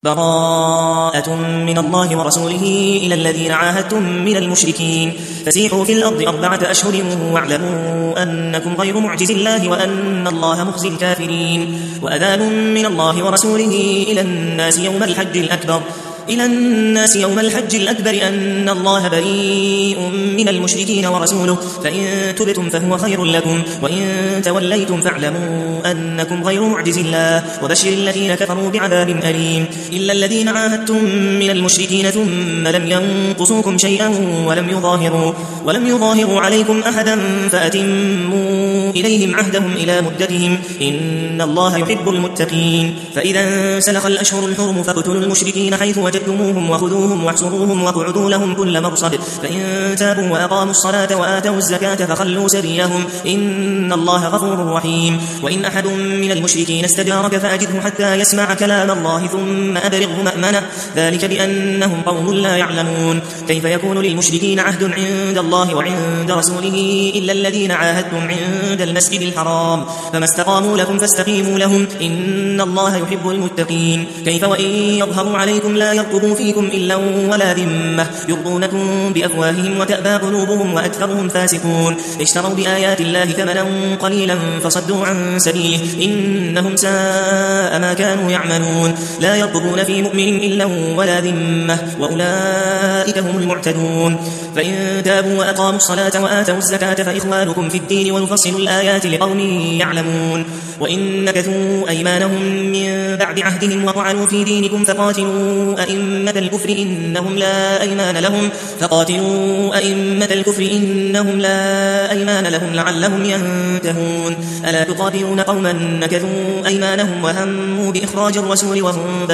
براءة من الله ورسوله إلى الذين عاهدتم من المشركين فسيحوا في الأرض 4 أشهر واعلموا أنكم غير معجز الله وأن الله مخزي الكافرين وأذان من الله ورسوله إلى الناس يوم الحج الأكبر أن الله بريء من المشركين ورسوله فإن تبتم فهو خير لكم وإن توليتم فاعلموا أنكم غير معجز الله وبشر الذين كفروا بعذاب أليم إلا الذين عاهدتم من المشركين ثم لم ينقصوكم شيئا ولم يظاهروا عليكم أحدا فأتموا إليهم عهدهم إلى مدتهم إن الله يحب المتقين فإذا انسلخ الأشهر الحرم فاقتلوا المشركين حيث وجدتموهم وخذوهم واحصروهم واقعدوا لهم كل مرصد فإن تابوا وأقاموا الصلاة وآتوا الزكاة فخلوا سبيلهم إن الله غفور رحيم وإن أحد من المشركين استجارك فأجره حتى يسمع كلام الله ثم أبلغه مأمنه ذلك بأنهم قوم لا يعلمون كيف يكون للمشركين عهد عند الله وعند رسوله إلا الذين عاهدتم عند المسجد الحرام فما استقاموا لكم فاستقيموا لهم إن الله يحب المتقين كيف وإن يظهروا عليكم لا يرقبوا فيكم إلا ولا ذمة يرضونكم بأفواههم وتأبى قلوبهم وأكثرهم فاسقون اشتروا بآيات الله ثمنا قليلا فصدوا عن سبيله إنهم ساء ما كانوا يعملون لا يرقبون في مؤمن إلا ولا ذمة وأولئك هم المعتدون فإن تابوا وأقاموا الصلاة وآتوا الزكاة فإخوانكم في الدين ونفصل الآيات لقوم يعلمون وإن نكثوا أيمانهم من بعد عهدهم وطعنوا في دينكم فقاتلوا أئمة الكفر إنهم لا أيمان لهم لعلهم ينتهون ألا تقاتلون قوما نكثوا أيمانهم وهموا بإخراج الرسول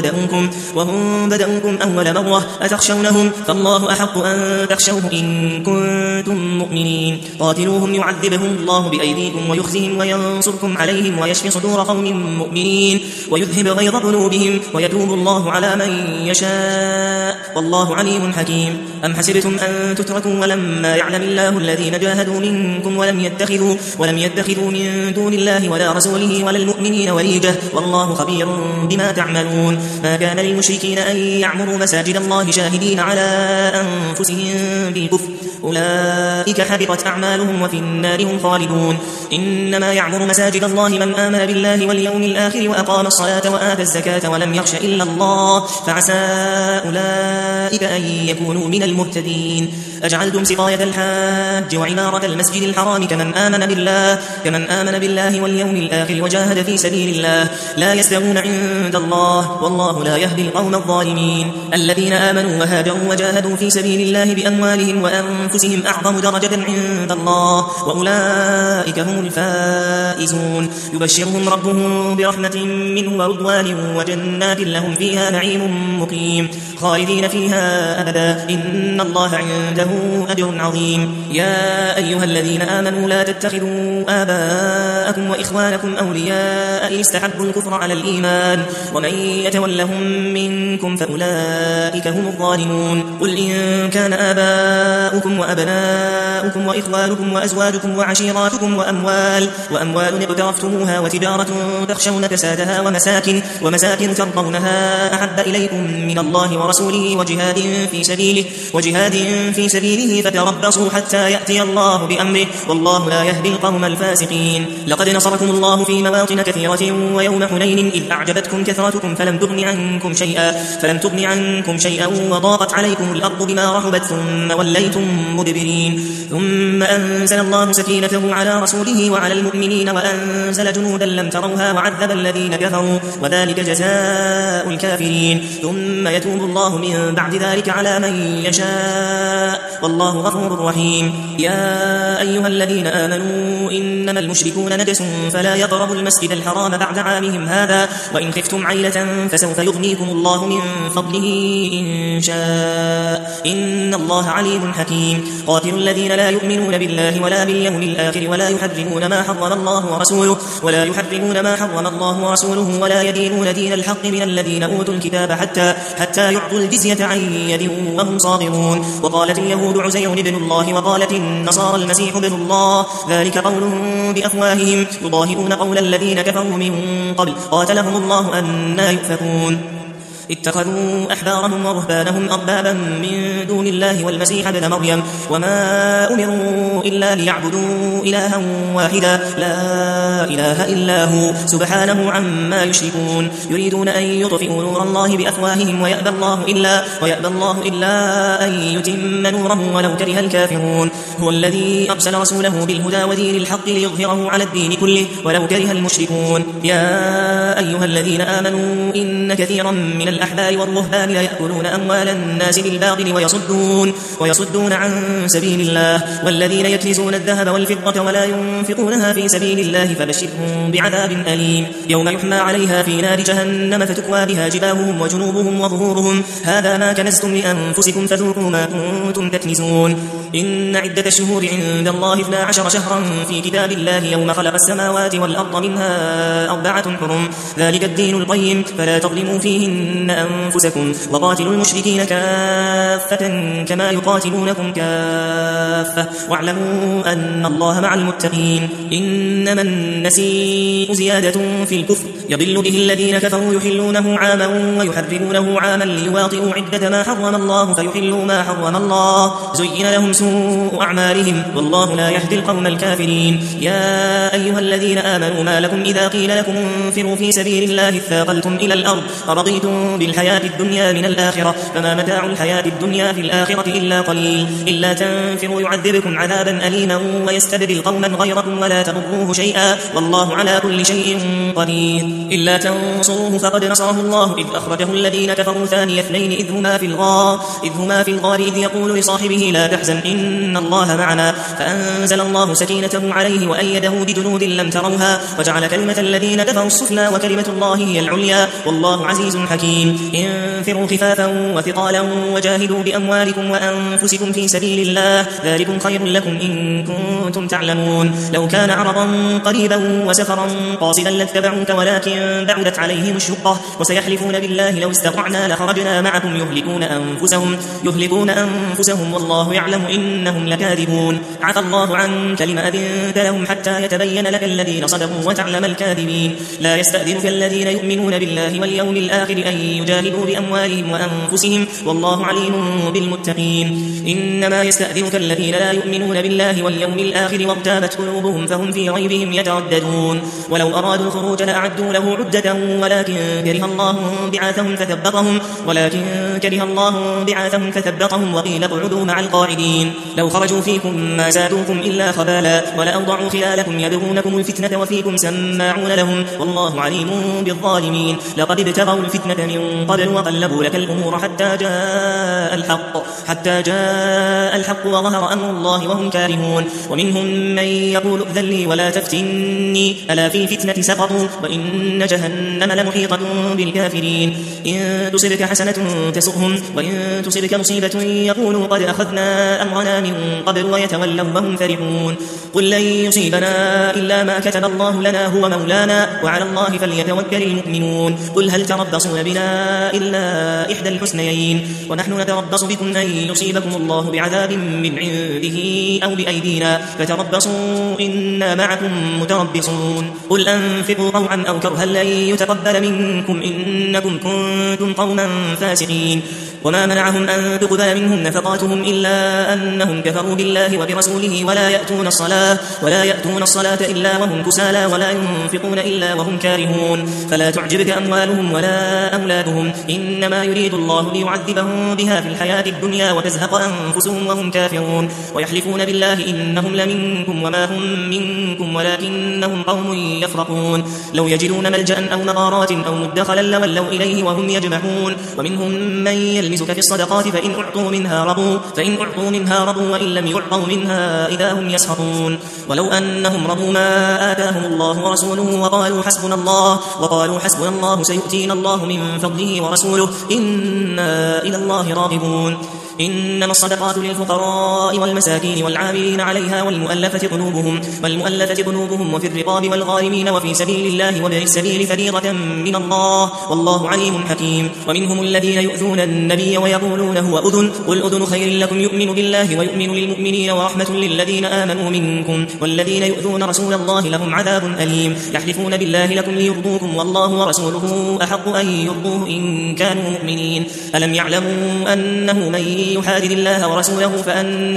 وهم بدأوكم أول مرة أتخشونهم فالله أحق أن تخشوه إن كنتم مؤمنين قاتلوهم يعذبهم الله بأيديكم ويخزهم وينصركم عليهم ويشفي صدور قوم مؤمنين ويذهب غيظ قلوبهم ويتوب الله على من يشاء والله عليم حكيم أم حسبتم أن تتركوا ولما يعلم الله الذين جاهدوا منكم ولم يتخذوا من دون الله ولا رسوله ولا المؤمنين وليجة والله خبير بما تعملون ما كان للمشركين أن يعمروا مساجد الله شاهدين على أنفسهم بالكفر أولئك حبطت أعمالهم وفي النار هم خالدون إنما يعمر مساجد الله من آمن بالله واليوم الآخر وأقام الصلاة وآتى الزكاة ولم يخش إلا الله فعسى أولئك أن يكونوا من المهتدين أجعلتم سقاية الحاج وعمارة المسجد الحرام كمن آمن بالله واليوم الآخر وجاهد في سبيل الله لا يستوون عند الله والله لا يهدي القوم الظالمين الذين آمنوا وهاجروا وجاهدوا في سبيل الله بأموالهم وأنفسهم أعظم درجة عند الله وأولئك هم الفائزون يبشرهم ربهم برحمة منه ورضوان وجنات لهم فيها نعيم مقيم خالدين فيها أبدا إن الله عنده أجر عظيم يا أيها الذين آمنوا لا تتخذوا آباءكم وإخوانكم أولياء إن استحبوا الكفر على الإيمان ومن يتولهم منكم فأولئك هم الظالمون قل إن كان آباؤكم وأبناؤكم وإخوانكم وأزواجكم وعشيراتكم وأموال اقترفتموها وتجارة تخشون كسادها ومساكن ترضونها أحب إليكم من الله ورسوله وجهاد في سبيله فتربصوا حتى يأتي الله بأمره والله لا يهدي القوم الفاسقين لقد نصركم الله في مواطن كثيرة ويوم حنين إذ أعجبتكم كثرتكم فلم تغن عنكم شيئا وضاقت عليكم الأرض بما رحبت ثم وليتم مدبرين ثم أنزل الله سكينته على رسوله وعلى المؤمنين وأنزل جنودا لم تروها وعذب الذين كفروا وذلك جزاء الكافرين ثم يتوب الله من بعد ذلك على من يشاء والله غفور رحيم يا أيها الذين آمنوا إنما المشركون نجس فلا يقربوا المسجد الحرام بعد عامهم هذا وإن خفتم عيلة فسوف يغنيكم الله من فضله إن شاء إن الله عليم حكيم قاتلوا الذين لا يؤمنون بالله ولا باليوم الآخر ولا يحرمون ما حرم الله ورسوله ولا يدينون دين الحق من الذين أوتوا الكتاب حتى يعطوا الجزية عن يد وهم صاغرون وقالت اليهود عزير بن الله وقالت النصارى المسيح ابن الله ذلك قولهم بأفواههم يضاهئون قول الذين كفروا من قبل قاتلهم الله أنى يؤفكون اتخذوا أحبارهم ورهبانهم أربابا من دون الله والمسيح ابن مريم وما أمروا إلا ليعبدوا إلها واحدا لا إله إلا هو سبحانه عما يشركون يريدون أن يطفئوا نور الله بأفواههم ويأبى الله إلا أن يتم نوره ولو كره الكافرون هو الذي أرسل رسوله بالهدى ودين الحق ليظهره على الدين كله ولو كره المشركون يا أيها الذين آمنوا إن كثيرا من الأحبار والرهبان ليأكلون أموال الناس بالباطل ويصدون عن سبيل الله والذين يكنزون الذهب والفضة ولا ينفقونها في سبيل الله فبشرهم بعذاب أليم يوم يحمى عليها في نار جهنم فتكوى بها جباههم وجنوبهم وظهورهم هذا ما كنزتم لأنفسكم فذوقوا ما كنتم تكنزون إن عدة الشهور عند الله 12 شهرا في كتاب الله يوم خلق السماوات والأرض منها 4 حرم ذلك الدين القيم فلا تظلموا فيهن أنفسكم وقاتلوا المشركين كافة كما يقاتلونكم كافة واعلموا أن الله مع المتقين إنما النسيء زيادة في الكفر يضل به الذين كفروا يحلونه عاما ويحرمونه عاما ليواطئوا عدة ما حرم الله فيحلوا ما حرم الله زين لهم سوء أعمالهم والله لا يهدي القوم الكافرين يا أيها الذين آمنوا ما لكم إذا قيل لكم انفروا في سبيل الله اثاقلتم إلى الأرض أرضيتم بالحياة الدنيا من الآخرة فما متاع الحياة الدنيا في الآخرة إلا قليل إلا تنفروا يعذبكم عذابا أليما ويستبدل قوما غيركم ولا تضروه شيئا والله على كل شيء قدير إلا تنصروه فقد نصره الله إذ أخرجه الذين كفروا ثاني اثنين إذ هما في الغار إذ يقول لصاحبه لا تحزن إن الله معنا فأنزل الله سكينته عليه وأيده بجنود لم تروها وجعل كلمة الذين كفروا السفلى وكلمة الله هي العليا والله عزيز حكيم انفروا خفافا وثقالا وجاهدوا بأموالكم وأنفسكم في سبيل الله ذلكم خير لكم إن كنتم تعلمون لو كان عرضا قريبا وسفرا قاصدا لاتبعوك ولكن بعدت عليهم الشقة وسيحلفون بالله لو استطعنا لخرجنا معكم يهلكون أنفسهم والله يعلم إنهم لكاذبون عفى الله عنك لما أذنت لهم حتى يتبين لك الذين صدقوا وتعلم الكاذبين لا يستأذنك الذين يؤمنون بالله واليوم الآخر أن يجاهدوا بأموالهم وأنفسهم والله عليم بالمتقين إنما يستأذنك الذين لا يؤمنون بالله واليوم الآخر وارتابت قلوبهم فهم في ريبهم يترددون ولو أرادوا الخروج لأعدوا له عدة ولكن كره الله بعاثهم فثبطهم وقيل اقعدوا مع القاعدين لو خرجوا فيكم ما زادوكم إلا خبالا ولأوضعوا خلالكم يبغونكم الفتنة وفيكم سماعون لهم والله عليم بالظالمين لقد ابتغوا الفتنة من قبل وقلبوا لك الأمور حتى جاء الحق وظهر أمر الله وهم كارهون ومنهم من يقول ائذن لي ولا تفتني ألا في الفتنة سقطوا وإن جهنم لمحيطة بالكافرين إن تصبك حسنة تسؤهم وإن تصبك مصيبة يقولوا قد أخذنا أمرنا من قبل ويتولوا وهم فرحون قل لن يصيبنا إلا ما كتب الله لنا هو مولانا وعلى الله فليتوكل المؤمنون قل هل تربصون بنا إلا إحدى الحسنيين ونحن نتربص بكم أن يصيبكم الله بعذاب من عنده أو بأيدينا فتربصوا إنا معكم متربصون قل أنفقوا طوعا أو كرها لن يتقبل منكم إنكم كنتم قوما فاسقين وما منعهم أن تقبل منهم نفقاتهم إلا أنهم كفروا بالله وبرسوله ولا يأتون الصلاة إلا وهم كسالى ولا ينفقون إلا وهم كارهون فلا تعجبك أموالهم ولا أولادهم إنما يريد الله ليعذبهم بها في الحياة الدنيا وتزهق أنفسهم وهم كافرون ويحلفون بالله إنهم لمنكم وما هم منكم ولكنهم قوم يفرقون لو يجدون ملجأ أو مغارات أو مدخلا لولوا إليه وهم يجمحون ومنهم من يلمزك في الصدقات فإن أعطوا منها رضوا وإن لم يعطوا منها إذا هم يسخطون ولو أنهم رضوا ما آتاهم الله ورسوله وقالوا حسبنا الله سيؤتينا الله من فضله ورسوله إنا إلى الله راغبون إنما الصدقات للفقراء والمساكين والعاملين عليها والمؤلفة قلوبهم وفي الرقاب والغارمين وفي سبيل الله وابن السبيل فريضة من الله والله عليم حكيم. ومنهم الذين يؤذون النبي ويقولون هو أذن قل أذن خير لكم يؤمن بالله ويؤمن للمؤمنين ورحمة للذين آمنوا منكم والذين يؤذون رسول الله لهم عذاب أليم. يحلفون بالله لكم ليرضوكم والله ورسوله أحق أن يرضوه إن كانوا مؤمنين. ألم يعلموا أنه من يحادد الله ورسوله فأن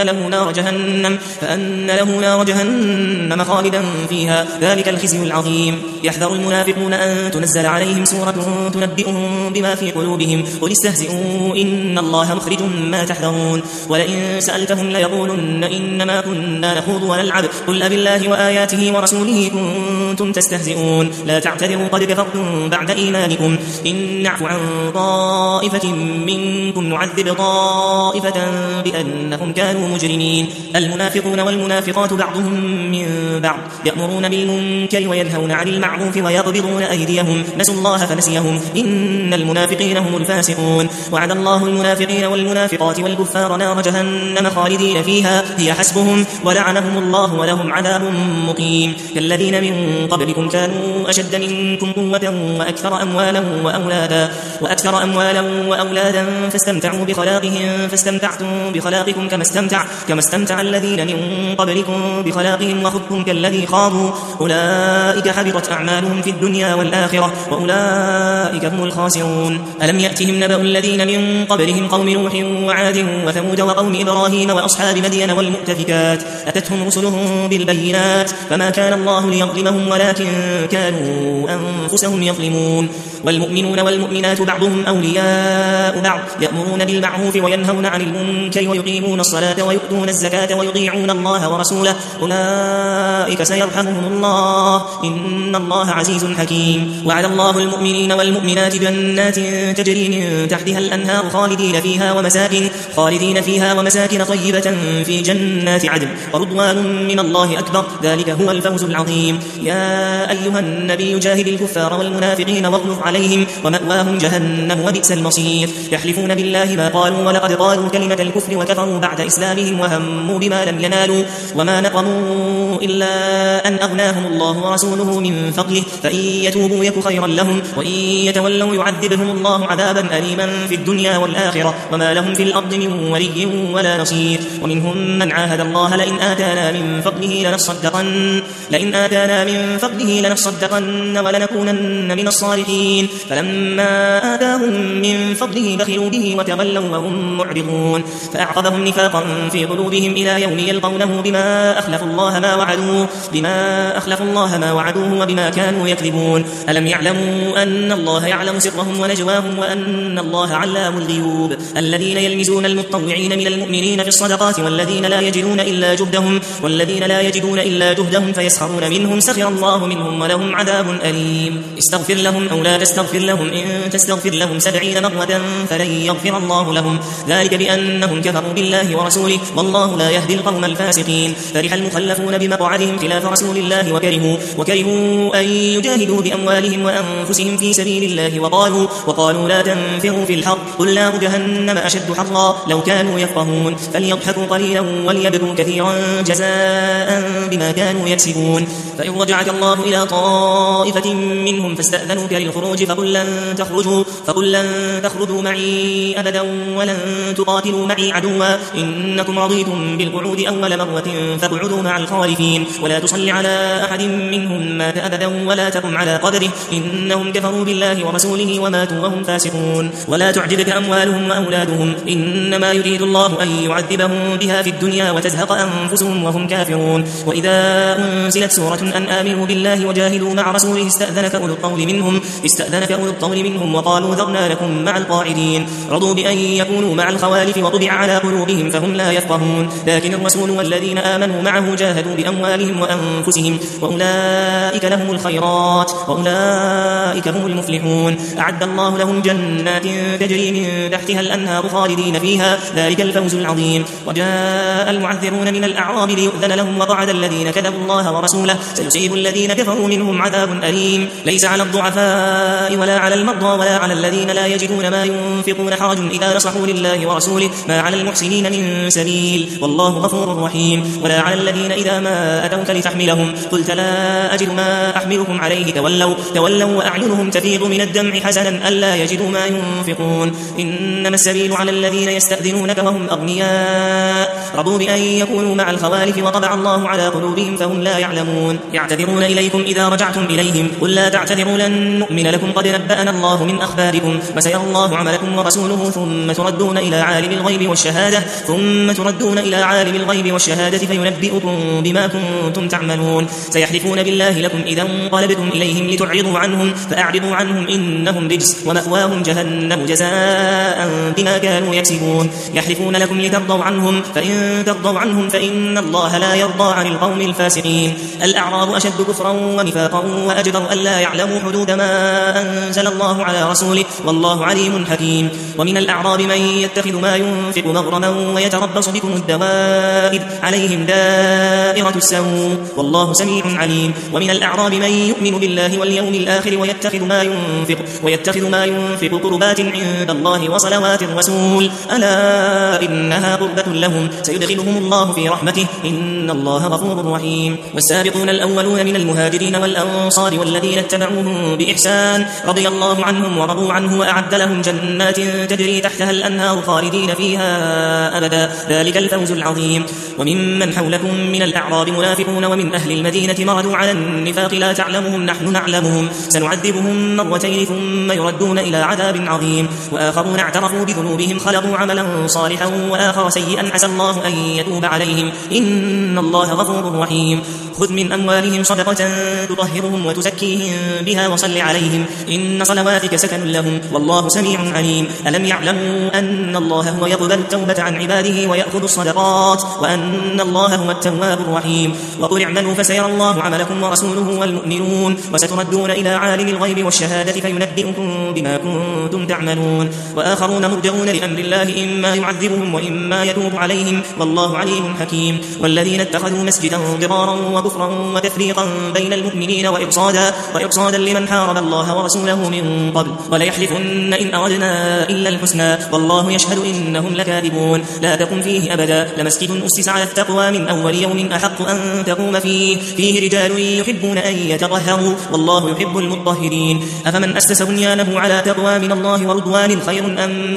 له نار جهنم خالدا فيها ذلك الخزي العظيم. يحذر المنافقون أن تنزل عليهم سورة تنبئهم بما في قلوبهم قل استهزئوا إن الله مخرج ما تحذرون. ولئن سألتهم ليقولن إنما كنا نخوض ونلعب قل أبالله وآياته ورسوله كنتم تستهزئون لا تعتذروا قد كفرتم بعد إيمانكم إن نعفو عن طائفة منكم نعذب طائفة بأنهم كانوا مجرمين. المنافقون والمنافقات بعضهم من بعض يأمرون بالمنكر وينهون عن المعروف ويقبضون أيديهم نسوا الله فنسيهم إن المنافقين هم الفاسقون. وعد الله المنافقين والمنافقات والكفار نار جهنم خالدين فيها هي حسبهم ولعنهم الله ولهم عذاب مقيم. كالذين من قبلكم كانوا أشد منكم قوة وأكثر أموالا وأولادا فاستمتعوا بخلاقهم فاستمتعتم بخلاقكم كما استمتع الذين من قبلكم بخلاقهم وخذتم كالذي خاضوا أولئك حبطت أعمالهم في الدنيا والآخرة وأولئك هم الخاسرون. ألم يأتهم نبأ الذين من قبلهم قوم نوح وعاد وثمود وقوم إبراهيم وأصحاب مدين والمؤتفكات أتتهم رسلهم بالبينات فما كان الله ليظلمهم ولكن كانوا أنفسهم يظلمون. والمؤمنون والمؤمنات بعضهم أولياء بعض يأمرون بالمعروف وينهون عن المنكر ويقيمون الصلاة ويؤتون الزكاة ويطيعون الله ورسوله أولئك سيرحمهم الله إن الله عزيز حكيم. وعد الله المؤمنين والمؤمنات جنات تجري من تحتها الأنهار خالدين فيها ومساكن طيبة في جنات عدن ورضوان من الله أكبر ذلك هو الفوز العظيم. يا أيها النبي جاهد الكفار والمنافقين واغلظ عليهم ومأواهم جهنم وبئس المصير. يحلفون بالله ما قالوا ولقد قالوا كلمة الكفر وكفروا بعد إسلامهم وهموا بما لم ينالوا وما نقموا إلا أن أغناهم الله ورسوله من فضله فإن يتوبوا يك خيرا لهم وإن يتولوا يعذبهم الله عذابا أليما في الدنيا والآخرة وما لهم في الأرض من ولي ولا نصير. ومنهم من عاهد الله لئن آتانا من فضله لنصدقن ولنكونن من الصالحين فلما آتاهم من فضله بخلوا به وتولوا وهم معرضون. فأعقبهم نفاقا في قلوبهم إلى يوم يلقونه بما أخلفوا الله ما وعدوه وبما كانوا يكذبون. ألم يعلموا أن الله يعلم سرهم ونجواهم وأن الله علام الغيوب. الذين يلمزون المتطوعين من المؤمنين في الصدقات والذين لا يجدون إلا جهدهم فيسخرون منهم سخر الله منهم ولهم عذاب أليم. استغفر لهم أو لا تستغفر لهم إن تستغفر لهم 70 مرة فلن يغفر الله لهم ذلك بأنهم كفروا بالله ورسوله والله لا يهدي القوم الفاسقين. فرح المخلفون بمقعدهم خلاف رسول الله وكرهوا أن يجاهدوا بأموالهم وأنفسهم في سبيل الله وقالوا لا تنفروا في الحر قل نار جهنم أشد حرا لو كانوا يفقهون فليضحكوا قليلا وليبكوا كثيرا جزاء بما كانوا يكسبون. فإن رجعك الله إلى طائفة منهم فاستأذنوك للخروج فقل لن تخرجوا معي أبدا ولن تقاتلوا معي عدوا إنكم رضيتم بالقعود أول مرة فاقعدوا مع الخالفين ولا تصل على أحد منهم مات أبدا ولا تقم على قبره إنهم كفروا بالله ورسوله وماتوا وهم فاسقون. ولا تعجبك أموالهم وأولادهم إنما يريد الله أن يعذبهم بها في الدنيا وتزهق أنفسهم وهم كافرون. وإذا أنزلت سورة أن آمنوا بالله وجاهدوا مع رسوله استأذنك أولو الطول منهم وقالوا ذرنا لكم مع القاعدين رضوا بأن يكونوا مع الخوالف وطبع على قلوبهم فهم لا يفقهون. لكن الرسول والذين آمنوا معه جاهدوا بأموالهم وأنفسهم وأولئك لهم الخيرات وأولئك هم المفلحون. أعد الله لهم جنات تجري من تحتها الأنهار خالدين فيها ذلك الفوز العظيم. وجاء المعذرون من الأعراب ليؤذن لهم وقعد الذين كذبوا الله ورسوله سيصيب الذين كفروا منهم عذاب أليم. ليس على الضعفاء الضعفاء ولا على المرضى ولا على الذين لا يجدون ما ينفقون حرج إذا نصحوا لله ورسوله ما على المحسنين من سبيل والله غفور رحيم. ولا على الذين إذا ما أتوك لتحملهم قلت لا أجد ما أحملكم عليه تولوا وأعينهم تفيض من الدمع حزنا ألا يجدوا ما ينفقون. إنما السبيل على الذين يستأذنونك وهم أغنياء رضوا بأن يكونوا مع الخوالف وطبع الله على قلوبهم فهم لا يعلمون. يعتذرون إليكم إذا رجعتم إليهم قل لا تعتذروا لن نؤمن لكم قد نبأنا الله من أخباركم وسيرى الله عملكم ورسوله ثم تردون إلى عالم الغيب والشهادة فينبئكم بما كنتم تعملون. سيحلفون بالله لكم إذا انقلبتم إليهم لتعرضوا عنهم فأعرضوا عنهم إنهم رجس ومأواهم جهنم جزاء بما كانوا يكسبون. يحلفون لكم لترضوا عنهم فإن ترضوا عنهم فإن الله لا يرضى عن القوم الفاسقين. الأعراب أشد كفرا ونفاقا وأجدر ألا يعلموا حدود ما أنزل الله على رسوله والله عليم حكيم. ومن الأعراب من يتخذ ما ينفق مغرما ويتربص بكم الدوائر عليهم دائرة السوء والله سميع عليم. ومن الأعراب من يؤمن بالله واليوم الآخر ويتخذ ما ينفق قربات عند الله وصلوات الرسول ألا إنها قربة لهم سيدخلهم الله في رحمته إن الله غفور رحيم. والسابقون الأولون من المهاجرين والأنصار والذين اتبعوهم بإحسان رضي الله عنهم ورضوا عنه وأعد لهم جنات تجري تحتها الأنهار خالدين فيها أبدا ذلك الفوز العظيم. وممن حولكم من الأعراب منافقون ومن أهل المدينة مردوا على النفاق لا تعلمهم نحن نعلمهم سنعذبهم مرتين ثم يردون إلى عذاب عظيم. وآخرون اعترفوا بذنوبهم خلقوا عملا صالحا وآخر سيئا عسى الله أن يتوب عليهم إن الله غفور رحيم. خذ من أموالهم صدقة تطهرهم وتزكيهم بها وصل عليهم إن صلواتك سكن لهم والله سميع عليم. ألم يعلموا أن الله هو يقبل التوبة عن عباده ويأخذ الصدقات وأن الله هو التواب الرحيم. وقل اعملوا فسيرى الله عملكم ورسوله والمؤمنون وستردون إلى عالم الغيب والشهادة فينبئكم بما كنتم تعملون. وآخرون مرجعون لأمر الله إما يعذبهم وإما يتوب عليهم والله عليم حكيم. والذين اتخذوا مسجدا ضرارا وكفرا وتفريقا بين المؤمنين وإرصادا لمن حارب الله ورسوله من قبل وليحلفن إن أردنا إلا الحسنى والله يشهد إنهم لكاذبون. لا تقم فيه أبدا لمسجد أسس على التقوى من أول يوم أحق أن تقوم فيه رجال يحبون أن يتطهروا والله يحب المطهرين. أفمن أسس بنيانه على تقوى من الله ورضوان خير أم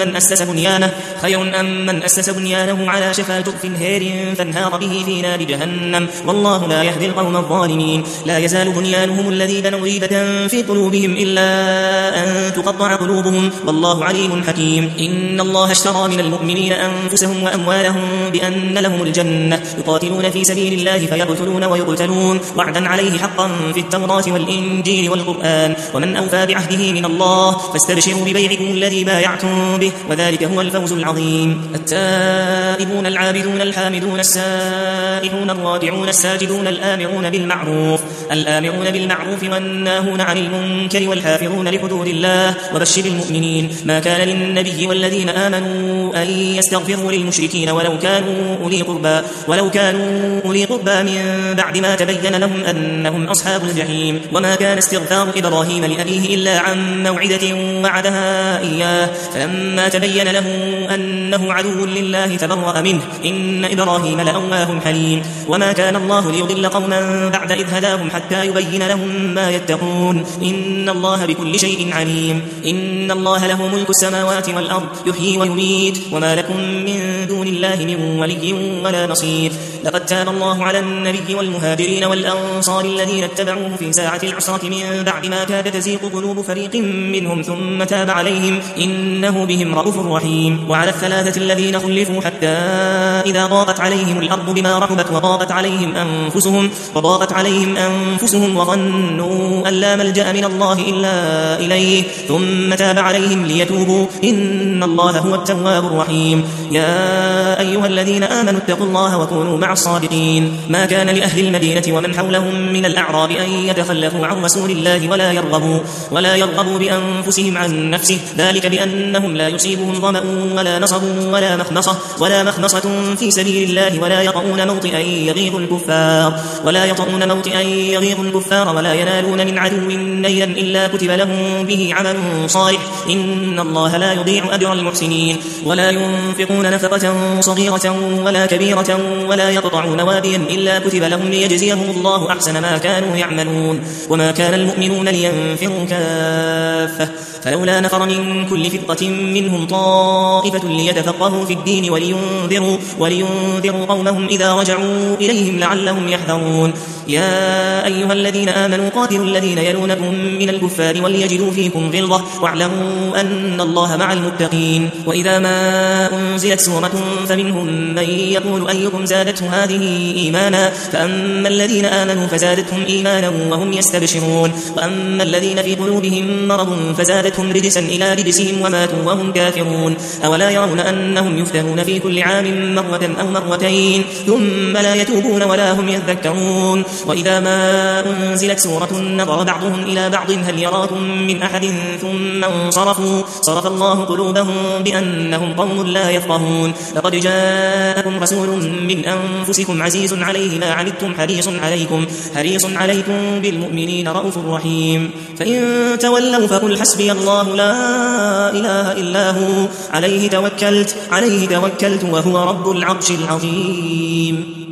من أسس بنيانه على شفا جرف هير فانهار به في نار جهنم والله لا يهدي القوم الظالمين. لا يزال بنيانهم الذي بنوا ريبة في قلوبهم إلا أن تقطع قلوبهم والله عليم حكيم. إن الله اشترى من المؤمنين أنفسهم وأموالهم بأن لهم الجنة يقاتلون في سبيل الله فيقتلون ويقتلون وعدا عليه حقا في التوراة والإنجيل والقرآن ومن أوفى بعهده من الله فاستبشروا ببيعكم الذي بايعتم به وذلك هو الفوز العظيم. التائبون العابدون الحامدون السائحون الراجعون الساجدون الآمرون بالمعروف والناهون عن المنكر والحافظون لحدود الله وبشر المؤمنين. ما كان للنبي والذين آمنوا أن يستغفروا للمشركين ولو كانوا أولي قربى من بعد ما تبين لهم أنهم أصحاب الجحيم. وما كان استغفار إبراهيم لأبيه إلا عن موعدة وعدها إياه فلما تبين له أنه عدو لله تبرأ منه إن إبراهيم لأواه حليم. وما كان الله ليضل قوما بعد إذ هداهم حتى يبين لهم ما يتقون إن الله بكل شيء عليم. إن الله له ملك السماوات والأرض يحيي ويميت وما لكم من دون الله من ولي ولا نصير. لقد تاب الله على النبي والمهاجرين والأنصار الذين اتبعوه في ساعة العسرة من بعد ما كاد تزيغ قلوب فريق منهم ثم تاب عليهم إنه بهم رؤوف رحيم. وعلى الثلاثة الذين خلفوا حتى إذا ضاقت عليهم الأرض بما رحبت وضاقت عليهم أنفسهم وظنوا أن لا ملجأ من الله إلا إليه ثم تاب عليهم ليتوبوا إن الله هو التواب الرحيم. يا أيها الذين آمنوا اتقوا الله وكونوا مع الصادقين. ما كان لأهل المدينة ومن حولهم من الأعراب أن يتخلفوا عن رسول الله ولا يرغبوا بأنفسهم عن نفسه ذلك بأنهم لا يصيبهم ظمأ ولا نصب ولا مخمصة في سبيل الله ولا يطؤون موطئا يغيظ الكفار ولا ينالون من عدو نيلا إلا كتب لهم به عمل صالح إن الله لا يضيع أجر المحسنين ولا ينفقون نفقة صغيرة ولا كبيرة ولا يقطعون واديا إلا كتب لهم ليجزيهم الله أحسن ما كانوا يعملون وما كان المؤمنون لينفروا كافة فلولا نفر من كل فرقة منهم طائفة ليتفقهوا في الدين ولينذروا قومهم إذا رجعوا إليهم لعلهم يحذرون يا أيها الذين آمنوا قاتلوا الذين يلونكم من الكفار وليجدوا فيكم غلظة واعلموا أن الله مع المتقين وإذا ما أنزلت سورة فمنهم من يقول أيكم زادته هذه إيمانا فأما الذين آمنوا فزادتهم إيمانا وهم يستبشرون وأما الذين في قلوبهم مرض فزادتهم رجسا إلى رجسهم وماتوا وهم كافرون أولا يرون أنهم يفتنون في كل عام مرة أو مرتين ثم لا يتوبون ولا هم يذكرون وإذا ما أنزلت سورة نظر بعضهم إلى بعض هل يراكم من أحد ثم انصرفوا صرف الله قلوبهم بأنهم قوم لا يفقهون لقد جاءكم رسول من أنفسكم عزيز عليه ما عنتم حريص عليكم بالمؤمنين رؤوف رحيم فإن تولوا فقل حسبي الله لا إله إلا هو عليه توكلت وهو رب العرش العظيم